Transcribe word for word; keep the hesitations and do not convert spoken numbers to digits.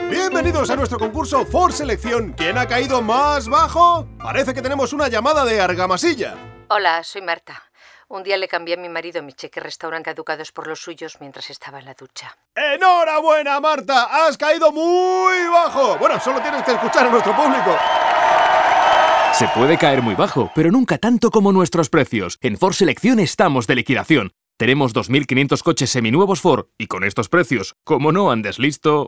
Bienvenidos a nuestro concurso Ford Selección. ¿Quién ha caído más bajo? Parece que tenemos una llamada de Argamasilla. Hola, soy Marta. Un día le cambié a mi marido mi cheque restaurant caducados por los suyos mientras estaba en la ducha. ¡Enhorabuena, Marta! ¡Has caído muy bajo! Bueno, solo tienes que escuchar a nuestro público. Se puede caer muy bajo, pero nunca tanto como nuestros precios. En Ford Selección estamos de liquidación. Tenemos dos mil quinientos coches seminuevos Ford y con estos precios, como no andes listo...